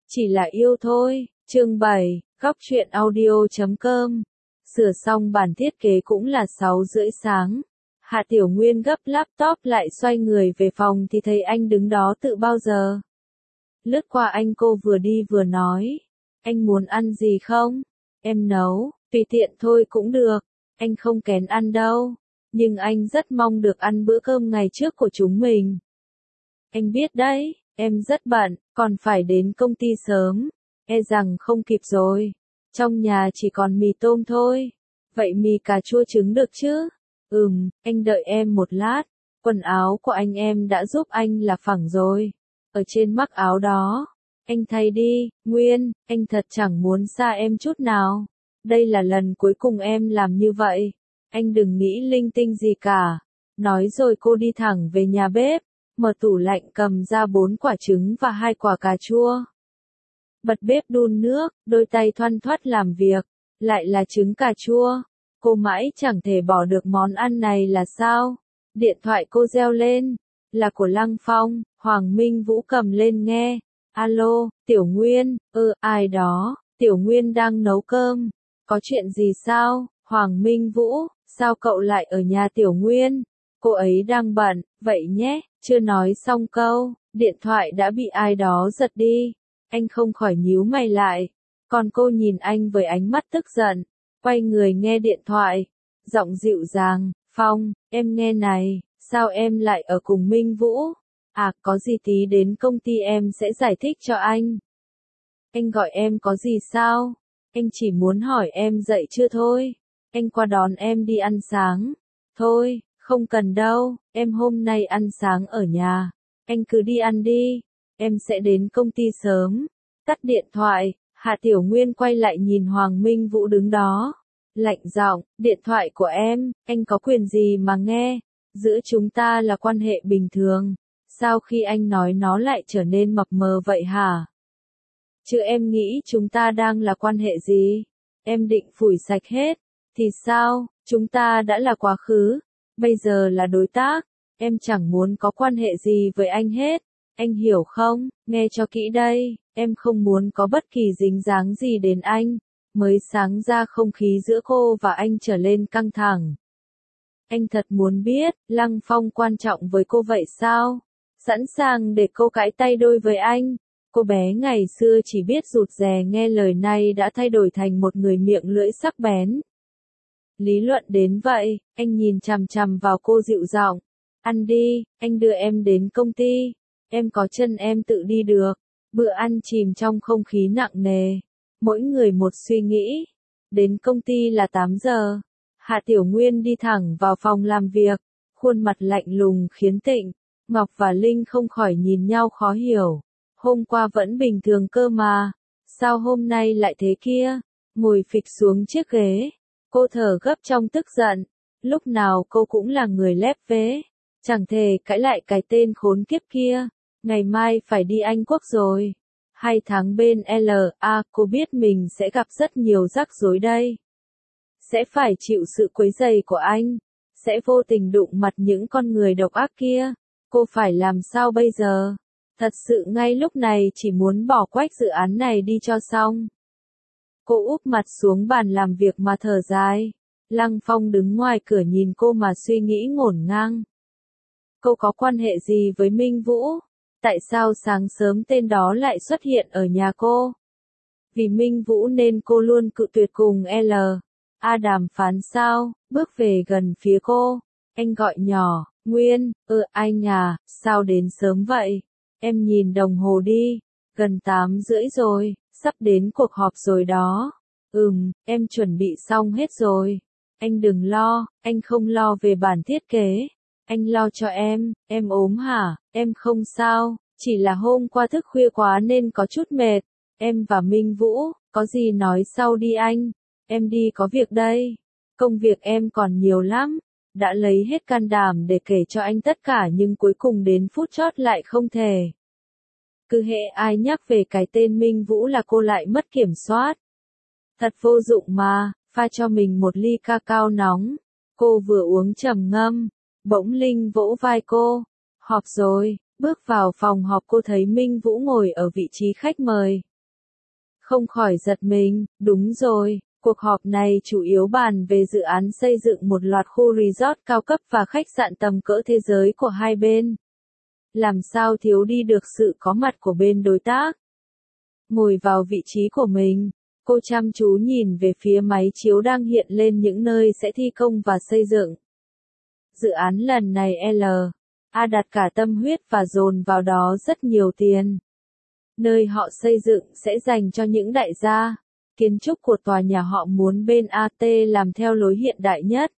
Chỉ là yêu thôi. Chương 7, Góc truyện audio.com. Sửa xong bản thiết kế cũng là 6:30 sáng. Hạ Tiểu Nguyên gấp laptop lại xoay người về phòng thì thấy anh đứng đó tự bao giờ. Lướt qua anh cô vừa đi vừa nói. Anh muốn ăn gì không? Em nấu, tùy tiện thôi cũng được. Anh không kén ăn đâu. Nhưng anh rất mong được ăn bữa cơm ngày trước của chúng mình. Anh biết đấy, em rất bận, còn phải đến công ty sớm. E rằng không kịp rồi. Trong nhà chỉ còn mì tôm thôi. Vậy mì cà chua trứng được chứ? Anh đợi em một lát. Quần áo của anh em đã giúp anh là phẳng rồi. Ở trên mắc áo đó. Anh thay đi, Nguyên, anh thật chẳng muốn xa em chút nào. Đây là lần cuối cùng em làm như vậy. Anh đừng nghĩ linh tinh gì cả. Nói rồi cô đi thẳng về nhà bếp. Mở tủ lạnh cầm ra 4 quả trứng và 2 quả cà chua. Bật bếp đun nước, đôi tay thoăn thoắt làm việc. Lại là trứng cà chua. Cô mãi chẳng thể bỏ được món ăn này là sao? Điện thoại cô reo lên. Là của Lăng Phong. Hoàng Minh Vũ cầm lên nghe. Alo, Tiểu Nguyên, ai đó? Tiểu Nguyên đang nấu cơm. Có chuyện gì sao? Hoàng Minh Vũ, sao cậu lại ở nhà Tiểu Nguyên? Cô ấy đang bận, vậy nhé. Chưa nói xong câu, điện thoại đã bị ai đó giật đi. Anh không khỏi nhíu mày lại. Còn cô nhìn anh với ánh mắt tức giận. Quay người nghe điện thoại. Giọng dịu dàng, Phong, em nghe này, sao em lại ở cùng Minh Vũ? À, có gì tí đến công ty em sẽ giải thích cho anh. Anh gọi em có gì sao? Anh chỉ muốn hỏi em dậy chưa thôi. Anh qua đón em đi ăn sáng. Thôi, không cần đâu, em hôm nay ăn sáng ở nhà. Anh cứ đi ăn đi, em sẽ đến công ty sớm. Tắt điện thoại, Hạ Tiểu Nguyên quay lại nhìn Hoàng Minh Vũ đứng đó. Lạnh giọng, điện thoại của em, anh có quyền gì mà nghe? Giữa chúng ta là quan hệ bình thường. Sao khi anh nói nó lại trở nên mập mờ vậy hả? Chứ em nghĩ chúng ta đang là quan hệ gì? Em định phủi sạch hết. Thì sao, chúng ta đã là quá khứ. Bây giờ là đối tác. Em chẳng muốn có quan hệ gì với anh hết. Anh hiểu không? Nghe cho kỹ đây. Em không muốn có bất kỳ dính dáng gì đến anh. Mới sáng ra không khí giữa cô và anh trở lên căng thẳng. Anh thật muốn biết, Lăng Phong quan trọng với cô vậy sao? Sẵn sàng để cô cãi tay đôi với anh. Cô bé ngày xưa chỉ biết rụt rè nghe lời này đã thay đổi thành một người miệng lưỡi sắc bén. Lý luận đến vậy, anh nhìn chằm chằm vào cô dịu giọng. Ăn đi, anh đưa em đến công ty. Em có chân em tự đi được. Bữa ăn chìm trong không khí nặng nề. Mỗi người một suy nghĩ. Đến công ty là 8 giờ. Hạ Tiểu Nguyên đi thẳng vào phòng làm việc. Khuôn mặt lạnh lùng khiến Tịnh, Ngọc và Linh không khỏi nhìn nhau khó hiểu. Hôm qua vẫn bình thường cơ mà. Sao hôm nay lại thế kia? Ngồi phịch xuống chiếc ghế. Cô thở gấp trong tức giận. Lúc nào cô cũng là người lép vế. Chẳng thể cãi lại cái tên khốn kiếp kia. Ngày mai phải đi Anh Quốc rồi. 2 tháng bên LA, cô biết mình sẽ gặp rất nhiều rắc rối đây. Sẽ phải chịu sự quấy rầy của anh. Sẽ vô tình đụng mặt những con người độc ác kia. Cô phải làm sao bây giờ? Thật sự ngay lúc này chỉ muốn bỏ quách dự án này đi cho xong. Cô úp mặt xuống bàn làm việc mà thở dài. Lăng Phong đứng ngoài cửa nhìn cô mà suy nghĩ ngổn ngang. Cô có quan hệ gì với Minh Vũ? Tại sao sáng sớm tên đó lại xuất hiện ở nhà cô? Vì Minh Vũ nên cô luôn cự tuyệt cùng L.A. đàm phán sao? Bước về gần phía cô. Anh gọi nhỏ, Nguyên, anh à, sao đến sớm vậy? Em nhìn đồng hồ đi. Gần 8:30 rồi, sắp đến cuộc họp rồi đó. Em chuẩn bị xong hết rồi. Anh đừng lo, anh không lo về bản thiết kế. Anh lo cho em ốm hả? Em không sao, chỉ là hôm qua thức khuya quá nên có chút mệt. Em và Minh Vũ, có gì nói sau đi anh. Em đi có việc đây. Công việc em còn nhiều lắm. Đã lấy hết can đảm để kể cho anh tất cả nhưng cuối cùng đến phút chót lại không thể. Cứ hễ ai nhắc về cái tên Minh Vũ là cô lại mất kiểm soát. Thật vô dụng mà, pha cho mình một ly cacao nóng. Cô vừa uống trầm ngâm. Bỗng Linh vỗ vai cô. Họp rồi, bước vào phòng họp cô thấy Minh Vũ ngồi ở vị trí khách mời. Không khỏi giật mình, đúng rồi, cuộc họp này chủ yếu bàn về dự án xây dựng một loạt khu resort cao cấp và khách sạn tầm cỡ thế giới của hai bên. Làm sao thiếu đi được sự có mặt của bên đối tác? Ngồi vào vị trí của mình, cô chăm chú nhìn về phía máy chiếu đang hiện lên những nơi sẽ thi công và xây dựng. Dự án lần này L.A. đặt cả tâm huyết và dồn vào đó rất nhiều tiền. Nơi họ xây dựng sẽ dành cho những đại gia. Kiến trúc của tòa nhà họ muốn bên AT làm theo lối hiện đại nhất.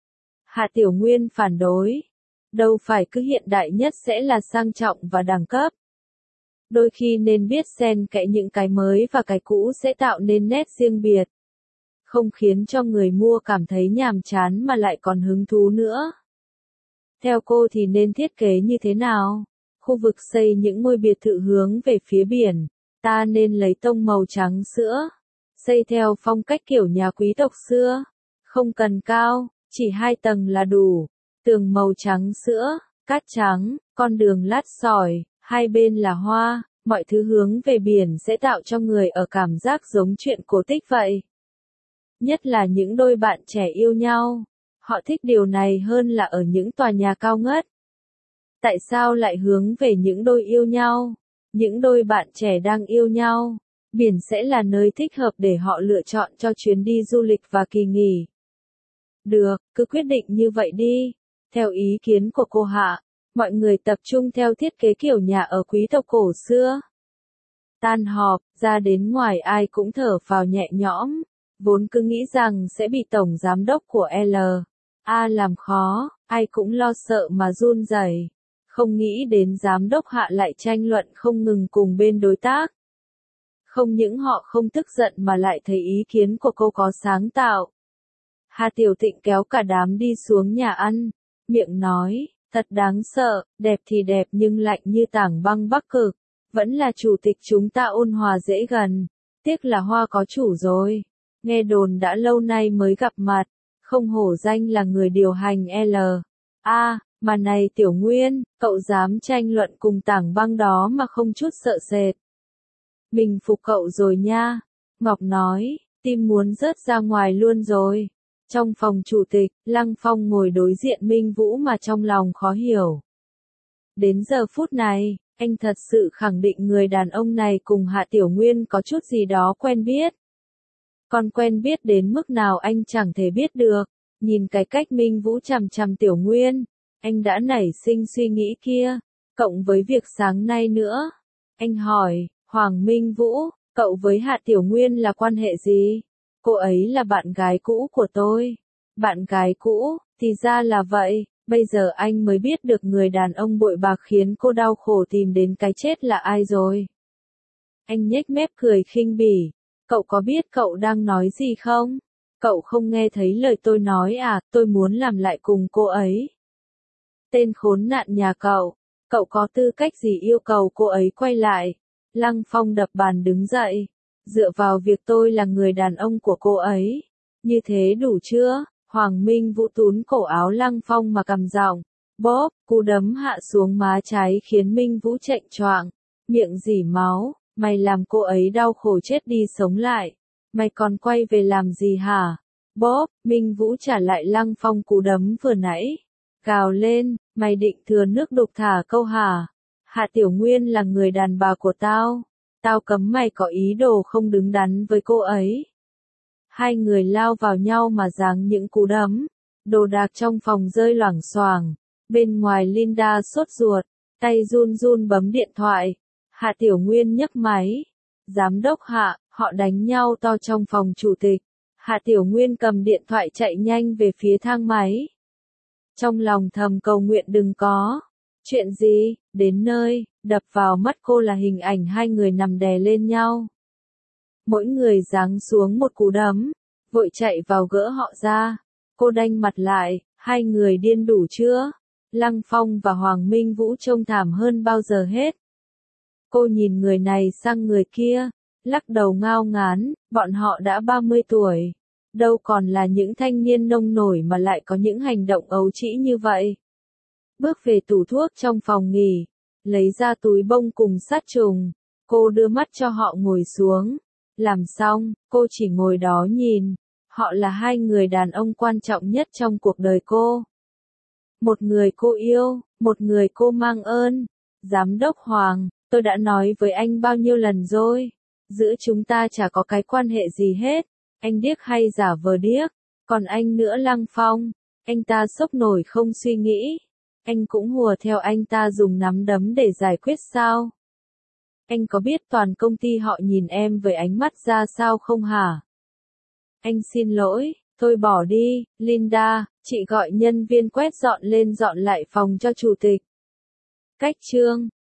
Hạ Tiểu Nguyên phản đối. Đâu phải cứ hiện đại nhất sẽ là sang trọng và đẳng cấp. Đôi khi nên biết xen kẽ những cái mới và cái cũ sẽ tạo nên nét riêng biệt. Không khiến cho người mua cảm thấy nhàm chán mà lại còn hứng thú nữa. Theo cô thì nên thiết kế như thế nào? Khu vực xây những ngôi biệt thự hướng về phía biển, ta nên lấy tông màu trắng sữa. Xây theo phong cách kiểu nhà quý tộc xưa. Không cần cao, chỉ 2 tầng là đủ. Tường màu trắng sữa, cát trắng, con đường lát sỏi, hai bên là hoa, mọi thứ hướng về biển sẽ tạo cho người ở cảm giác giống chuyện cổ tích vậy. Nhất là những đôi bạn trẻ yêu nhau. Họ thích điều này hơn là ở những tòa nhà cao ngất. Tại sao lại hướng về những đôi yêu nhau? Những đôi bạn trẻ đang yêu nhau. Biển sẽ là nơi thích hợp để họ lựa chọn cho chuyến đi du lịch và kỳ nghỉ. Được, cứ quyết định như vậy đi. Theo ý kiến của cô Hạ, mọi người tập trung theo thiết kế kiểu nhà ở quý tộc cổ xưa. Tan họp, ra đến ngoài ai cũng thở phào nhẹ nhõm. Vốn cứ nghĩ rằng sẽ bị tổng giám đốc của L.A. làm khó, ai cũng lo sợ mà run rẩy. Không nghĩ đến giám đốc Hạ lại tranh luận không ngừng cùng bên đối tác. Không những họ không tức giận mà lại thấy ý kiến của cô có sáng tạo. Hà Tiểu Tịnh kéo cả đám đi xuống nhà ăn, miệng nói, thật đáng sợ, đẹp thì đẹp nhưng lạnh như tảng băng Bắc Cực. Vẫn là chủ tịch chúng ta ôn hòa dễ gần, tiếc là Hoa có chủ rồi. Nghe đồn đã lâu nay mới gặp mặt, không hổ danh là người điều hành L.A. Mà này Tiểu Nguyên, cậu dám tranh luận cùng tảng băng đó mà không chút sợ sệt. Mình phục cậu rồi nha. Ngọc nói, tim muốn rớt ra ngoài luôn rồi. Trong phòng chủ tịch, Lăng Phong ngồi đối diện Minh Vũ mà trong lòng khó hiểu. Đến giờ phút này, anh thật sự khẳng định người đàn ông này cùng Hạ Tiểu Nguyên có chút gì đó quen biết. Còn quen biết đến mức nào anh chẳng thể biết được. Nhìn cái cách Minh Vũ chằm chằm Tiểu Nguyên, anh đã nảy sinh suy nghĩ kia, cộng với việc sáng nay nữa. Anh hỏi, Hoàng Minh Vũ, cậu với Hạ Tiểu Nguyên là quan hệ gì? Cô ấy là bạn gái cũ của tôi. Bạn gái cũ, thì ra là vậy, bây giờ anh mới biết được người đàn ông bội bạc khiến cô đau khổ tìm đến cái chết là ai rồi. Anh nhếch mép cười khinh bỉ, cậu có biết cậu đang nói gì không? Cậu không nghe thấy lời tôi nói à, tôi muốn làm lại cùng cô ấy. Tên khốn nạn nhà cậu có tư cách gì yêu cầu cô ấy quay lại? Lăng Phong đập bàn đứng dậy, dựa vào việc tôi là người đàn ông của cô ấy. Như thế đủ chưa? Hoàng Minh Vũ túm cổ áo Lăng Phong mà cầm giọng, bóp, cú đấm hạ xuống má trái khiến Minh Vũ chệch choạng, miệng rỉ máu, mày làm cô ấy đau khổ chết đi sống lại. Mày còn quay về làm gì hả? Bóp, Minh Vũ trả lại Lăng Phong cú đấm vừa nãy. Gào lên, mày định thừa nước đục thả câu hả? Hạ Tiểu Nguyên là người đàn bà của tao. Tao cấm mày có ý đồ không đứng đắn với cô ấy. Hai người lao vào nhau mà giáng những cú đấm. Đồ đạc trong phòng rơi loảng xoảng. Bên ngoài Linda sốt ruột, tay run run bấm điện thoại. Hạ Tiểu Nguyên nhấc máy. Giám đốc Hạ, họ đánh nhau to trong phòng chủ tịch. Hạ Tiểu Nguyên cầm điện thoại chạy nhanh về phía thang máy. Trong lòng thầm cầu nguyện đừng có chuyện gì. Đến nơi, đập vào mắt cô là hình ảnh hai người nằm đè lên nhau. Mỗi người giáng xuống một cú đấm, vội chạy vào gỡ họ ra. Cô đanh mặt lại, hai người điên đủ chưa? Lăng Phong và Hoàng Minh Vũ trông thảm hơn bao giờ hết. Cô nhìn người này sang người kia, lắc đầu ngao ngán, bọn họ đã 30 tuổi. Đâu còn là những thanh niên nông nổi mà lại có những hành động ấu trĩ như vậy. Bước về tủ thuốc trong phòng nghỉ, lấy ra túi bông cùng sát trùng, cô đưa mắt cho họ ngồi xuống. Làm xong, cô chỉ ngồi đó nhìn. Họ là hai người đàn ông quan trọng nhất trong cuộc đời cô. Một người cô yêu, một người cô mang ơn. Giám đốc Hoàng, tôi đã nói với anh bao nhiêu lần rồi. Giữa chúng ta chả có cái quan hệ gì hết. Anh điếc hay giả vờ điếc. Còn anh nữa Lăng Phong. Anh ta sốc nổi không suy nghĩ. Anh cũng hùa theo anh ta dùng nắm đấm để giải quyết sao? Anh có biết toàn công ty họ nhìn em với ánh mắt ra sao không hả? Anh xin lỗi, thôi bỏ đi, Linda, chị gọi nhân viên quét dọn lên dọn lại phòng cho chủ tịch. Cách chương